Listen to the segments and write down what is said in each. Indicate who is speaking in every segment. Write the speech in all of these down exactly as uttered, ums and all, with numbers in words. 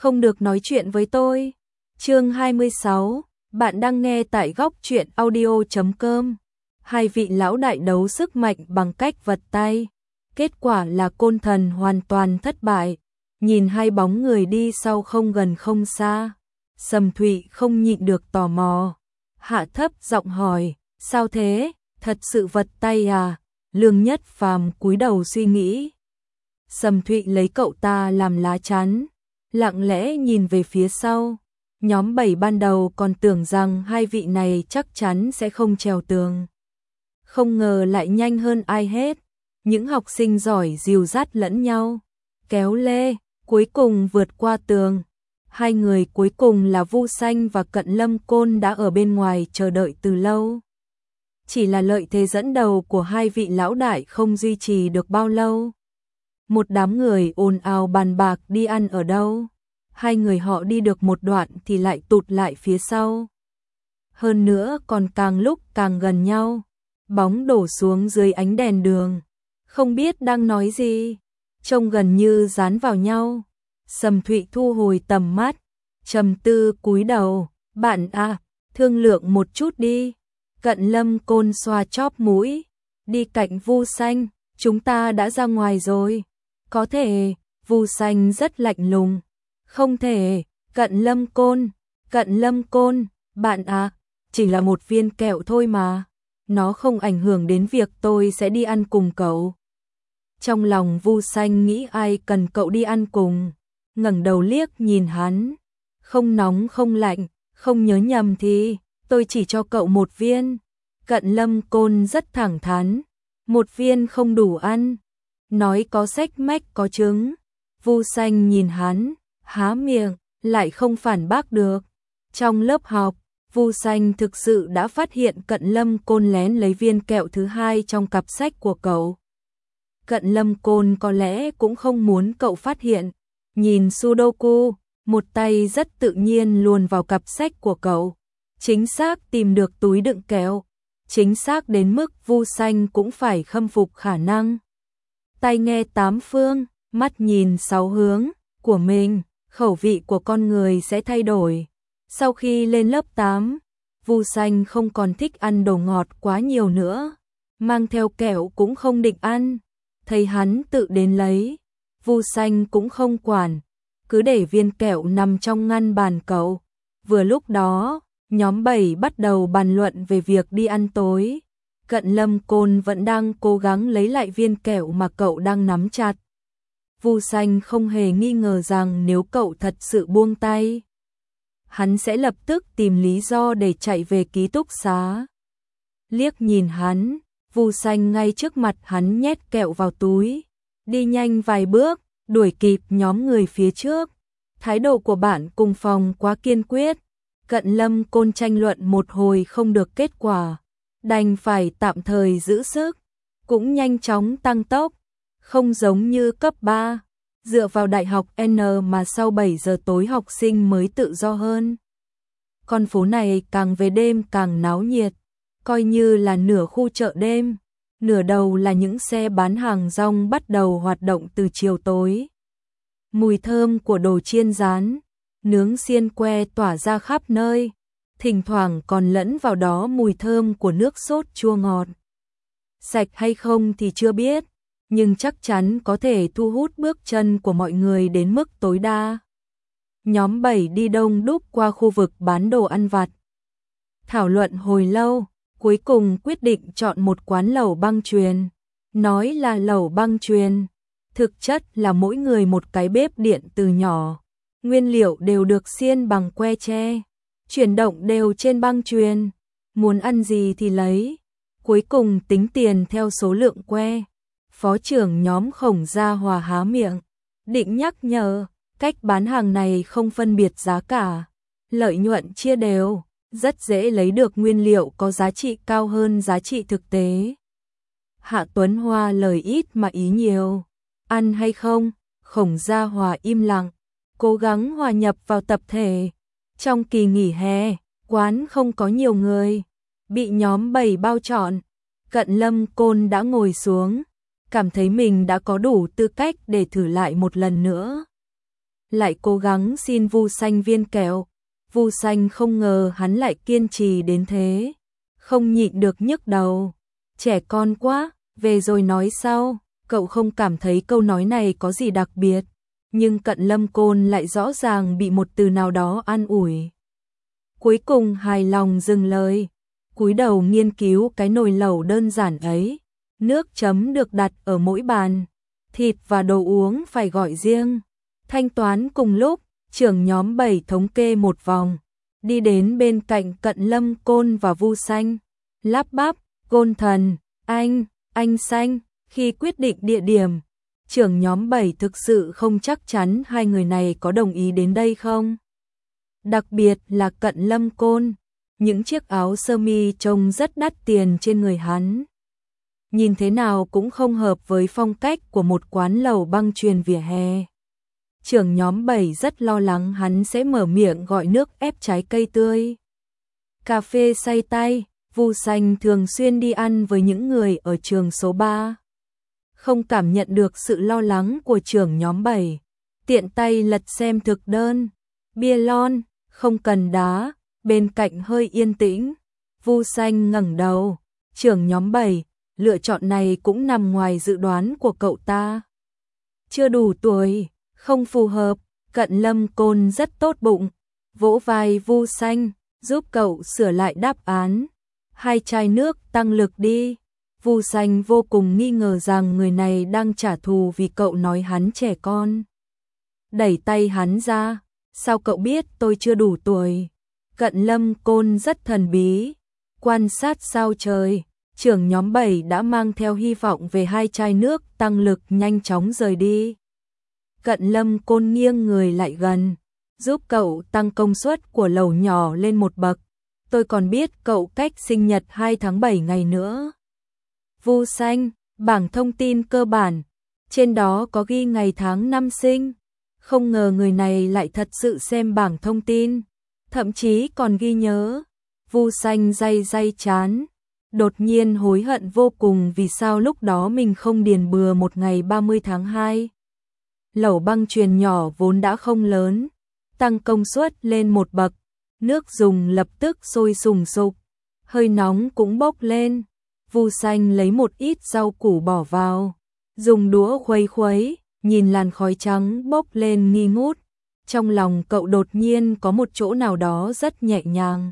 Speaker 1: không được nói chuyện với tôi. Chương hai mươi sáu, bạn đang nghe tại góc truyện audio chấm com. Hai vị lão đại đấu sức mạnh bằng cách vật tay. Kết quả là Côn Thần hoàn toàn thất bại. Nhìn hai bóng người đi sau không gần không xa. Sầm Thụy không nhịn được tò mò. Hạ thấp giọng hỏi, sao thế, thật sự vật tay à? Lương Nhất Phàm cúi đầu suy nghĩ. Sầm Thụy lấy cậu ta làm lá chắn, lặng lẽ nhìn về phía sau. Nhóm bảy ban đầu còn tưởng rằng hai vị này chắc chắn sẽ không trèo tường. Không ngờ lại nhanh hơn ai hết. Những học sinh giỏi dìu dắt lẫn nhau, kéo lê, cuối cùng vượt qua tường. Hai người cuối cùng là Vu Xanh và Cận Lâm Côn đã ở bên ngoài chờ đợi từ lâu. Chỉ là lợi thế dẫn đầu của hai vị lão đại không duy trì được bao lâu. Một đám người ồn ào bàn bạc đi ăn ở đâu. Hai người họ đi được một đoạn thì lại tụt lại phía sau. Hơn nữa còn càng lúc càng gần nhau. Bóng đổ xuống dưới ánh đèn đường. Không biết đang nói gì. Trông gần như dán vào nhau. Sầm Thụy thu hồi tầm mắt. Trầm tư cúi đầu. Bạn à, thương lượng một chút đi. Cận Lâm Côn xoa chóp mũi. Đi cạnh Vu Xanh. Chúng ta đã ra ngoài rồi. Có thể. Vu Xanh rất lạnh lùng. Không thể. Cận Lâm Côn. Cận Lâm Côn. Bạn à, chỉ là một viên kẹo thôi mà. Nó không ảnh hưởng đến việc tôi sẽ đi ăn cùng cậu. Trong lòng Vu Xanh nghĩ ai cần cậu đi ăn cùng. Ngẩng đầu liếc nhìn hắn. Không nóng không lạnh, không nhớ nhầm thì tôi chỉ cho cậu một viên. Cận Lâm Côn rất thẳng thắn. Một viên không đủ ăn. Nói có xách mách có trứng. Vu Xanh nhìn hắn, há miệng, lại không phản bác được. Trong lớp học, Vu Xanh thực sự đã phát hiện Cận Lâm Côn lén lấy viên kẹo thứ hai trong cặp sách của cậu. Cận Lâm Côn có lẽ cũng không muốn cậu phát hiện. Nhìn Sudoku, một tay rất tự nhiên luồn vào cặp sách của cậu. Chính xác tìm được túi đựng kẹo. Chính xác đến mức Vu Xanh cũng phải khâm phục khả năng. Tai nghe tám phương, mắt nhìn sáu hướng của mình, khẩu vị của con người sẽ thay đổi. Sau khi lên lớp tám, Vu Xanh không còn thích ăn đồ ngọt quá nhiều nữa. Mang theo kẹo cũng không định ăn. Thấy hắn tự đến lấy, Vu Xanh cũng không quản, cứ để viên kẹo nằm trong ngăn bàn cậu. Vừa lúc đó, nhóm bảy bắt đầu bàn luận về việc đi ăn tối. Cận Lâm Côn vẫn đang cố gắng lấy lại viên kẹo mà cậu đang nắm chặt. Vu Xanh không hề nghi ngờ rằng nếu cậu thật sự buông tay, hắn sẽ lập tức tìm lý do để chạy về ký túc xá. Liếc nhìn hắn, Vu Xanh ngay trước mặt hắn nhét kẹo vào túi, đi nhanh vài bước, đuổi kịp nhóm người phía trước. Thái độ của bạn cùng phòng quá kiên quyết. Cận Lâm Côn tranh luận một hồi không được kết quả, đành phải tạm thời giữ sức, cũng nhanh chóng tăng tốc, không giống như cấp ba, dựa vào đại học N mà sau bảy giờ tối học sinh mới tự do hơn. Con phố này càng về đêm càng náo nhiệt, coi như là nửa khu chợ đêm, nửa đầu là những xe bán hàng rong bắt đầu hoạt động từ chiều tối. Mùi thơm của đồ chiên rán, nướng xiên que tỏa ra khắp nơi, thỉnh thoảng còn lẫn vào đó mùi thơm của nước sốt chua ngọt. Sạch hay không thì chưa biết, nhưng chắc chắn có thể thu hút bước chân của mọi người đến mức tối đa. Nhóm bảy đi đông đúc qua khu vực bán đồ ăn vặt. Thảo luận hồi lâu, cuối cùng quyết định chọn một quán lẩu băng chuyền. Nói là lẩu băng chuyền, thực chất là mỗi người một cái bếp điện từ nhỏ. Nguyên liệu đều được xiên bằng que tre, chuyển động đều trên băng chuyền. Muốn ăn gì thì lấy, cuối cùng tính tiền theo số lượng que. Phó trưởng nhóm Khổng Gia Hòa há miệng, định nhắc nhở, cách bán hàng này không phân biệt giá cả, lợi nhuận chia đều, rất dễ lấy được nguyên liệu có giá trị cao hơn giá trị thực tế. Hạ Tuấn Hoa lời ít mà ý nhiều, ăn hay không? Khổng Gia Hòa im lặng, cố gắng hòa nhập vào tập thể. Trong kỳ nghỉ hè, quán không có nhiều người, bị nhóm bảy bao trọn. Cận Lâm Côn đã ngồi xuống, cảm thấy mình đã có đủ tư cách để thử lại một lần nữa. lại cố gắng xin Vu Xanh viên kẹo. Vu Xanh không ngờ hắn lại kiên trì đến thế, không nhịn được nhức đầu. Trẻ con quá, về rồi nói sau. Cậu không cảm thấy câu nói này có gì đặc biệt, nhưng Cận Lâm Côn lại rõ ràng bị một từ nào đó an ủi. Cuối cùng hài lòng dừng lời, cúi đầu nghiên cứu cái nồi lẩu đơn giản ấy. Nước chấm được đặt ở mỗi bàn, thịt và đồ uống phải gọi riêng. Thanh toán cùng lúc, trưởng nhóm bảy thống kê một vòng, đi đến bên cạnh Cận Lâm Côn và Vu Xanh, lắp bắp, Côn thần, anh, anh Xanh. Khi quyết định địa điểm, trưởng nhóm bảy thực sự không chắc chắn hai người này có đồng ý đến đây không. Đặc biệt là Cận Lâm Côn, những chiếc áo sơ mi trông rất đắt tiền trên người hắn. Nhìn thế nào cũng không hợp với phong cách của một quán lẩu băng chuyền vỉa hè. Trưởng nhóm bảy rất lo lắng hắn sẽ mở miệng gọi nước ép trái cây tươi, cà phê xay tay. Vu Xanh thường xuyên đi ăn với những người ở trường số ba, không cảm nhận được sự lo lắng của trưởng nhóm bảy, tiện tay lật xem thực đơn. Bia lon, không cần đá, bên cạnh hơi yên tĩnh. Vu Xanh ngẩng đầu, trưởng nhóm bảy, lựa chọn này cũng nằm ngoài dự đoán của cậu ta. Chưa đủ tuổi, không phù hợp. Cận Lâm Côn rất tốt bụng, vỗ vai Vu Xanh, giúp cậu sửa lại đáp án. Hai chai nước tăng lực đi. Vu Xanh vô cùng nghi ngờ rằng người này đang trả thù vì cậu nói hắn trẻ con. Đẩy tay hắn ra, sao cậu biết tôi chưa đủ tuổi? Cận Lâm Côn rất thần bí, quan sát sao trời. Trưởng nhóm bảy đã mang theo hy vọng về hai chai nước tăng lực nhanh chóng rời đi. Cận Lâm Côn nghiêng người lại gần, giúp cậu tăng công suất của lẩu nhỏ lên một bậc. Tôi còn biết cậu cách sinh nhật hai tháng bảy ngày nữa. Vu Xanh, bảng thông tin cơ bản, trên đó có ghi ngày tháng năm sinh. Không ngờ người này lại thật sự xem bảng thông tin, thậm chí còn ghi nhớ. Vu Xanh day day chán, đột nhiên hối hận vô cùng vì sao lúc đó mình không điền bừa một ngày ba mươi tháng hai. Lẩu băng chuyền nhỏ vốn đã không lớn, tăng công suất lên một bậc, nước dùng lập tức sôi sùng sục, hơi nóng cũng bốc lên. Vu Xanh lấy một ít rau củ bỏ vào, dùng đũa khuấy khuấy, nhìn làn khói trắng bốc lên nghi ngút. Trong lòng cậu đột nhiên có một chỗ nào đó rất nhẹ nhàng,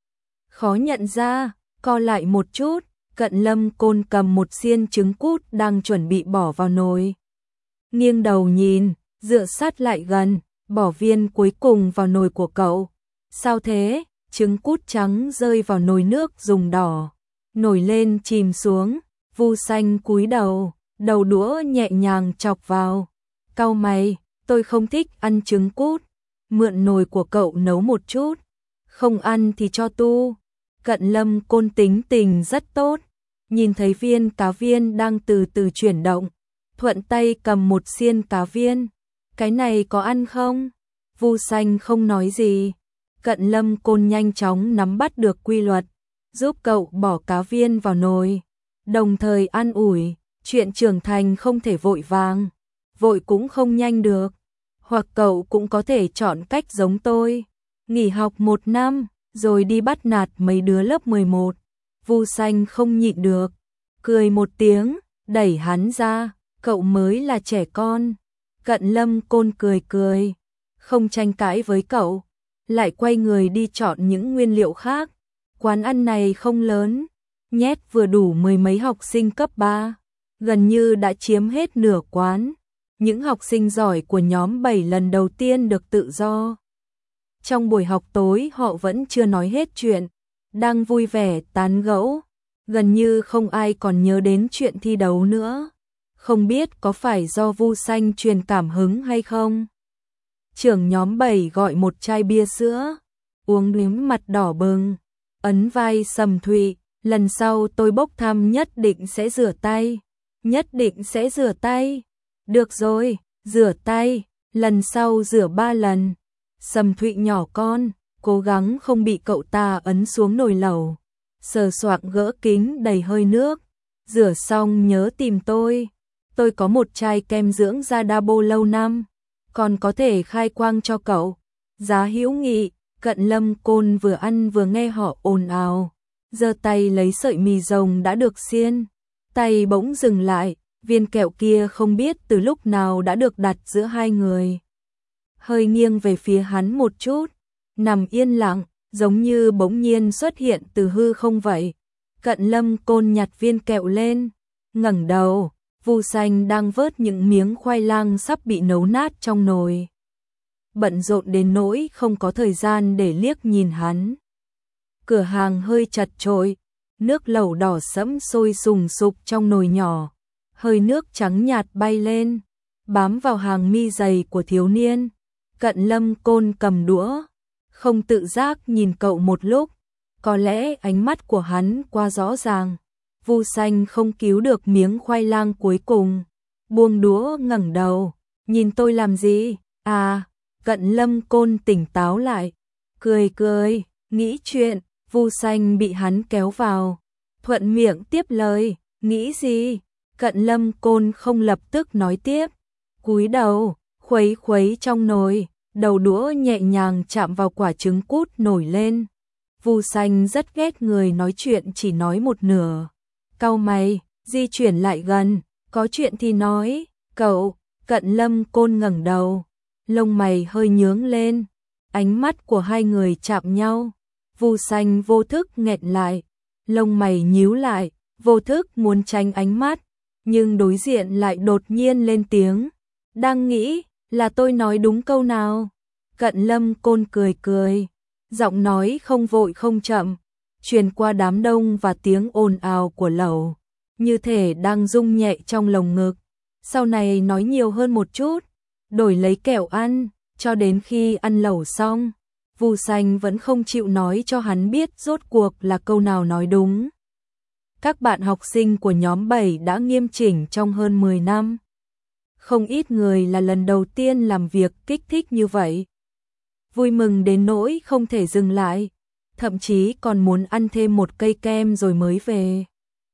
Speaker 1: khó nhận ra. Co lại một chút, Cận Lâm Côn cầm một xiên trứng cút đang chuẩn bị bỏ vào nồi. Nghiêng đầu nhìn, dựa sát lại gần, bỏ viên cuối cùng vào nồi của cậu. Sao thế? Trứng cút trắng rơi vào nồi nước dùng đỏ, nổi lên chìm xuống. Vu Xanh cúi đầu, đầu đũa nhẹ nhàng chọc vào. Cau mày, tôi không thích ăn trứng cút, mượn nồi của cậu nấu một chút, không ăn thì cho tu. Cận Lâm Côn tính tình rất tốt, nhìn thấy viên cá viên đang từ từ chuyển động, thuận tay cầm một xiên cá viên. Cái này có ăn không? Vu Xanh không nói gì. Cận Lâm Côn nhanh chóng nắm bắt được quy luật, giúp cậu bỏ cá viên vào nồi, đồng thời an ủi, chuyện trưởng thành không thể vội vàng, vội cũng không nhanh được. Hoặc cậu cũng có thể chọn cách giống tôi, nghỉ học một năm, rồi đi bắt nạt mấy đứa lớp mười một. Vu Xanh không nhịn được, cười một tiếng, đẩy hắn ra, cậu mới là trẻ con. Cận Lâm Côn cười cười, không tranh cãi với cậu, lại quay người đi chọn những nguyên liệu khác. Quán ăn này không lớn, nhét vừa đủ mười mấy học sinh cấp ba, gần như đã chiếm hết nửa quán. Những học sinh giỏi của nhóm bảy lần đầu tiên được tự do. Trong buổi học tối họ vẫn chưa nói hết chuyện, đang vui vẻ tán gẫu, gần như không ai còn nhớ đến chuyện thi đấu nữa. Không biết có phải do Vu Xanh truyền cảm hứng hay không? Trưởng nhóm bảy gọi một chai bia sữa, uống đến mặt đỏ bừng, ấn vai Sầm Thụy, lần sau tôi bốc thăm nhất định sẽ rửa tay, nhất định sẽ rửa tay. Được rồi, rửa tay, lần sau rửa ba lần. Sầm Thụy nhỏ con, cố gắng không bị cậu ta ấn xuống nồi lẩu, sờ soạng gỡ kính đầy hơi nước. Rửa xong nhớ tìm tôi, tôi có một chai kem dưỡng da Dabo lâu năm, còn có thể khai quang cho cậu. Giá hữu nghị, Cận Lâm Côn vừa ăn vừa nghe họ ồn ào, giơ tay lấy sợi mì rồng đã được xiên, tay bỗng dừng lại, viên kẹo kia không biết từ lúc nào đã được đặt giữa hai người. Hơi nghiêng về phía hắn một chút, nằm yên lặng, giống như bỗng nhiên xuất hiện từ hư không vậy. Cận Lâm Côn nhặt viên kẹo lên, ngẩng đầu, Vu Xanh đang vớt những miếng khoai lang sắp bị nấu nát trong nồi. Bận rộn đến nỗi không có thời gian để liếc nhìn hắn. Cửa hàng hơi chật chội, nước lẩu đỏ sẫm sôi sùng sục trong nồi nhỏ, hơi nước trắng nhạt bay lên, bám vào hàng mi dày của thiếu niên. Cận Lâm Côn cầm đũa, không tự giác nhìn cậu một lúc, có lẽ ánh mắt của hắn quá rõ ràng. Vu Xanh không cứu được miếng khoai lang cuối cùng, buông đũa ngẩng đầu, nhìn tôi làm gì? À, Cận Lâm Côn tỉnh táo lại, cười cười, nghĩ chuyện. Vu Xanh bị hắn kéo vào, thuận miệng tiếp lời, nghĩ gì? Cận Lâm Côn không lập tức nói tiếp, cúi đầu, khuấy khuấy trong nồi, đầu đũa nhẹ nhàng chạm vào quả trứng cút nổi lên. Vu Xanh rất ghét người nói chuyện chỉ nói một nửa. Cau mày, di chuyển lại gần, có chuyện thì nói, cậu. Cận Lâm Côn ngẩng đầu, lông mày hơi nhướng lên, ánh mắt của hai người chạm nhau. Vu Xanh vô thức nghẹn lại, lông mày nhíu lại, vô thức muốn tránh ánh mắt, nhưng đối diện lại đột nhiên lên tiếng, đang nghĩ là tôi nói đúng câu nào? Cận Lâm Côn cười cười, giọng nói không vội không chậm, truyền qua đám đông và tiếng ồn ào của lẩu, như thể đang rung nhẹ trong lồng ngực. Sau này nói nhiều hơn một chút, đổi lấy kẹo ăn, cho đến khi ăn lẩu xong, Vu Xanh vẫn không chịu nói cho hắn biết rốt cuộc là câu nào nói đúng. Các bạn học sinh của nhóm bảy đã nghiêm chỉnh trong hơn mười năm. Không ít người là lần đầu tiên làm việc kích thích như vậy. Vui mừng đến nỗi không thể dừng lại, thậm chí còn muốn ăn thêm một cây kem rồi mới về.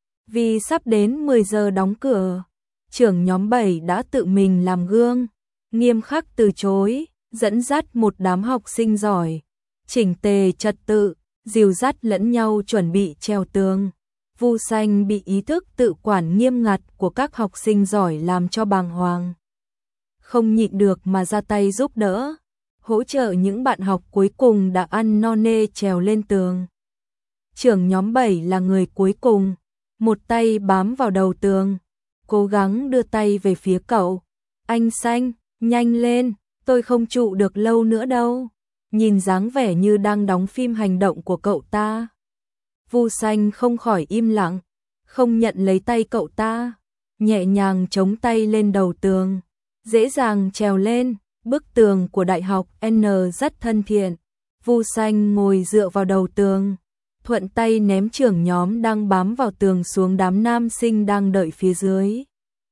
Speaker 1: Vì sắp đến mười giờ đóng cửa, trưởng nhóm bảy đã tự mình làm gương, nghiêm khắc từ chối, dẫn dắt một đám học sinh giỏi, chỉnh tề trật tự, dìu dắt lẫn nhau chuẩn bị treo tường. Vu Xanh bị ý thức tự quản nghiêm ngặt của các học sinh giỏi làm cho bàng hoàng. Không nhịn được mà ra tay giúp đỡ, hỗ trợ những bạn học cuối cùng đã ăn no nê trèo lên tường. Trưởng nhóm bảy là người cuối cùng, một tay bám vào đầu tường, cố gắng đưa tay về phía cậu. Anh Xanh, nhanh lên, tôi không trụ được lâu nữa đâu. Nhìn dáng vẻ như đang đóng phim hành động của cậu ta. Vu Xanh không khỏi im lặng, không nhận lấy tay cậu ta, nhẹ nhàng chống tay lên đầu tường, dễ dàng trèo lên. Bức tường của đại học N rất thân thiện. Vu Xanh ngồi dựa vào đầu tường, thuận tay ném trưởng nhóm đang bám vào tường xuống đám nam sinh đang đợi phía dưới.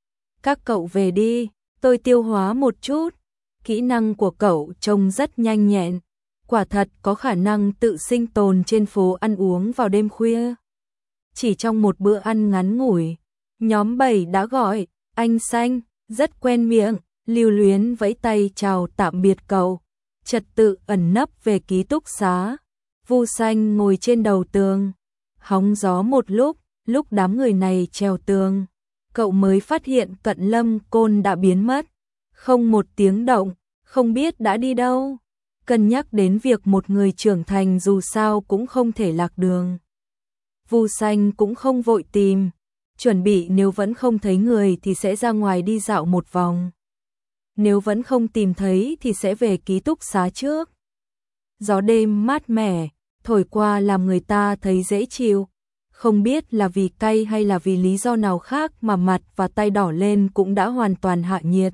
Speaker 1: Các cậu về đi, tôi tiêu hóa một chút. Kỹ năng của cậu trông rất nhanh nhẹn, quả thật có khả năng tự sinh tồn trên phố ăn uống vào đêm khuya. Chỉ trong một bữa ăn ngắn ngủi, nhóm bảy đã gọi, anh Xanh, rất quen miệng, lưu luyến vẫy tay chào tạm biệt cậu, trật tự ẩn nấp về ký túc xá. Vu Xanh ngồi trên đầu tường, hóng gió một lúc, lúc đám người này trèo tường, cậu mới phát hiện Cận Lâm Côn đã biến mất, không một tiếng động, không biết đã đi đâu. Cân nhắc đến việc một người trưởng thành dù sao cũng không thể lạc đường, Vu Xanh cũng không vội tìm, chuẩn bị nếu vẫn không thấy người thì sẽ ra ngoài đi dạo một vòng. Nếu vẫn không tìm thấy thì sẽ về ký túc xá trước. Gió đêm mát mẻ, thổi qua làm người ta thấy dễ chịu. Không biết là vì cay hay là vì lý do nào khác mà mặt và tay đỏ lên cũng đã hoàn toàn hạ nhiệt.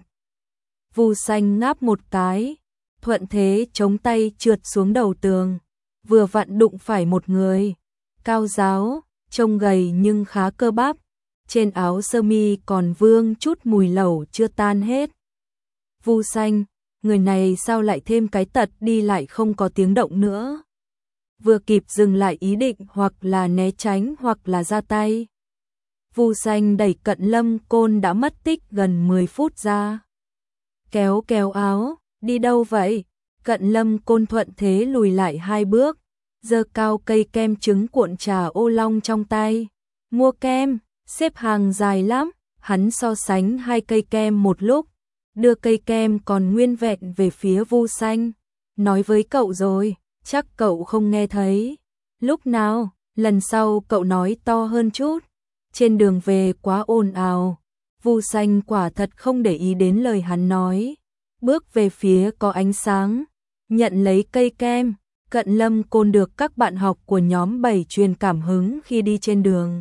Speaker 1: Vu Xanh ngáp một cái, thuận thế chống tay trượt xuống đầu tường, vừa vặn đụng phải một người, cao ráo, trông gầy nhưng khá cơ bắp, trên áo sơ mi còn vương chút mùi lẩu chưa tan hết. Vu Xanh, người này sao lại thêm cái tật đi lại không có tiếng động nữa. Vừa kịp dừng lại ý định hoặc là né tránh hoặc là ra tay. Vu Xanh đẩy Cận Lâm Côn đã mất tích gần mười phút ra. kéo kéo áo, đi đâu vậy? Cận Lâm Côn thuận thế lùi lại hai bước, giơ cao cây kem trứng cuộn trà ô long trong tay. Mua kem, xếp hàng dài lắm, hắn so sánh hai cây kem một lúc, đưa cây kem còn nguyên vẹn về phía Vu Xanh. Nói với cậu rồi, chắc cậu không nghe thấy. Lúc nào, lần sau cậu nói to hơn chút. Trên đường về quá ồn ào. Vu Xanh quả thật không để ý đến lời hắn nói. Bước về phía có ánh sáng, nhận lấy cây kem. Cận Lâm Côn được các bạn học của nhóm bảy truyền cảm hứng khi đi trên đường.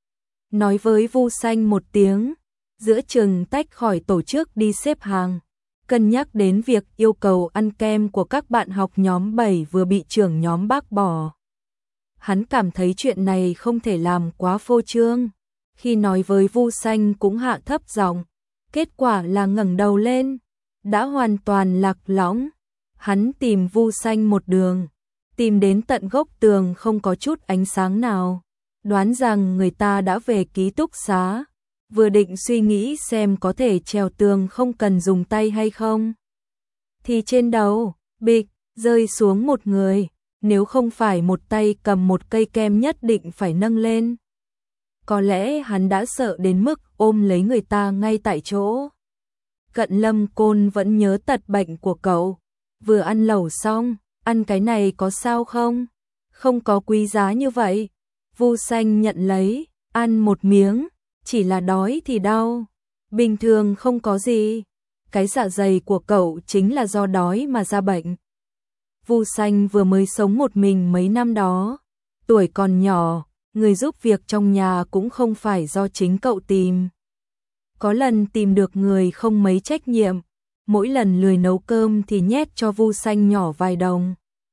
Speaker 1: Nói với Vu Xanh một tiếng, giữa chừng tách khỏi tổ chức đi xếp hàng. Cân nhắc đến việc yêu cầu ăn kem của các bạn học nhóm bảy vừa bị trưởng nhóm bác bỏ. Hắn cảm thấy chuyện này không thể làm quá phô trương. Khi nói với Vu Xanh cũng hạ thấp giọng, kết quả là ngẩng đầu lên, đã hoàn toàn lạc lõng. Hắn tìm Vu Xanh một đường, tìm đến tận gốc tường không có chút ánh sáng nào, đoán rằng người ta đã về ký túc xá, vừa định suy nghĩ xem có thể trèo tường không cần dùng tay hay không. Thì trên đầu, bịch, rơi xuống một người, nếu không phải một tay cầm một cây kem nhất định phải nâng lên. Có lẽ hắn đã sợ đến mức ôm lấy người ta ngay tại chỗ. Cận Lâm Côn vẫn nhớ tật bệnh của cậu, vừa ăn lẩu xong, ăn cái này có sao không? Không có quý giá như vậy. Vu Xanh nhận lấy, ăn một miếng, chỉ là đói thì đau, bình thường không có gì. Cái dạ dày của cậu chính là do đói mà ra bệnh. Vu Xanh vừa mới sống một mình mấy năm đó, tuổi còn nhỏ, người giúp việc trong nhà cũng không phải do chính cậu tìm. Có lần tìm được người không mấy trách nhiệm, mỗi lần lười nấu cơm thì nhét cho Vu Xanh nhỏ vài đồng.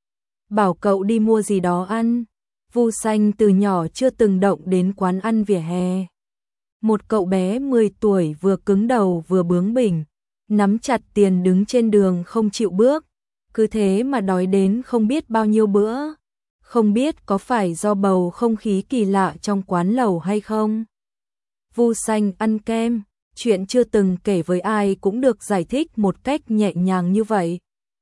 Speaker 1: Bảo cậu đi mua gì đó ăn. Vu Xanh từ nhỏ chưa từng động đến quán ăn vỉa hè. Một cậu bé mười tuổi vừa cứng đầu vừa bướng bỉnh, nắm chặt tiền đứng trên đường không chịu bước, cứ thế mà đói đến không biết bao nhiêu bữa. Không biết có phải do bầu không khí kỳ lạ trong quán lẩu hay không. Vu Xanh ăn kem, chuyện chưa từng kể với ai cũng được giải thích một cách nhẹ nhàng như vậy.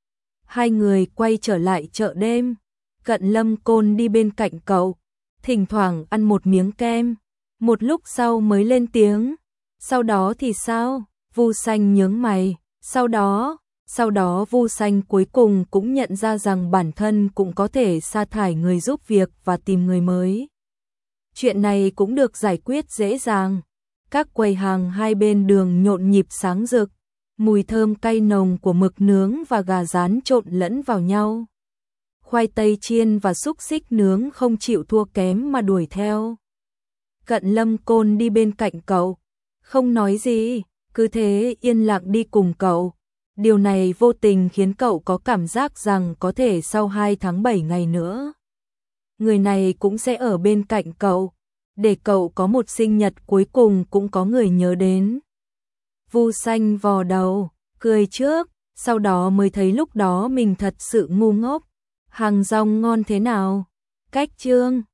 Speaker 1: Hai người quay trở lại chợ đêm, Cận Lâm Côn đi bên cạnh cậu, thỉnh thoảng ăn một miếng kem, một lúc sau mới lên tiếng. Sau đó thì sao? Vu Xanh nhướng mày. Sau đó, sau đó Vu Xanh cuối cùng cũng nhận ra rằng bản thân cũng có thể sa thải người giúp việc và tìm người mới. Chuyện này cũng được giải quyết dễ dàng. Các quầy hàng hai bên đường nhộn nhịp sáng rực, mùi thơm cay nồng của mực nướng và gà rán trộn lẫn vào nhau. Khoai tây chiên và xúc xích nướng không chịu thua kém mà đuổi theo. Cận Lâm Côn đi bên cạnh cậu, không nói gì, cứ thế yên lặng đi cùng cậu. Điều này vô tình khiến cậu có cảm giác rằng có thể sau hai tháng bảy ngày nữa, người này cũng sẽ ở bên cạnh cậu, để cậu có một sinh nhật cuối cùng cũng có người nhớ đến. Vu Xanh vò đầu, cười trước, sau đó mới thấy lúc đó mình thật sự ngu ngốc. Hàng rong ngon thế nào? Cách chương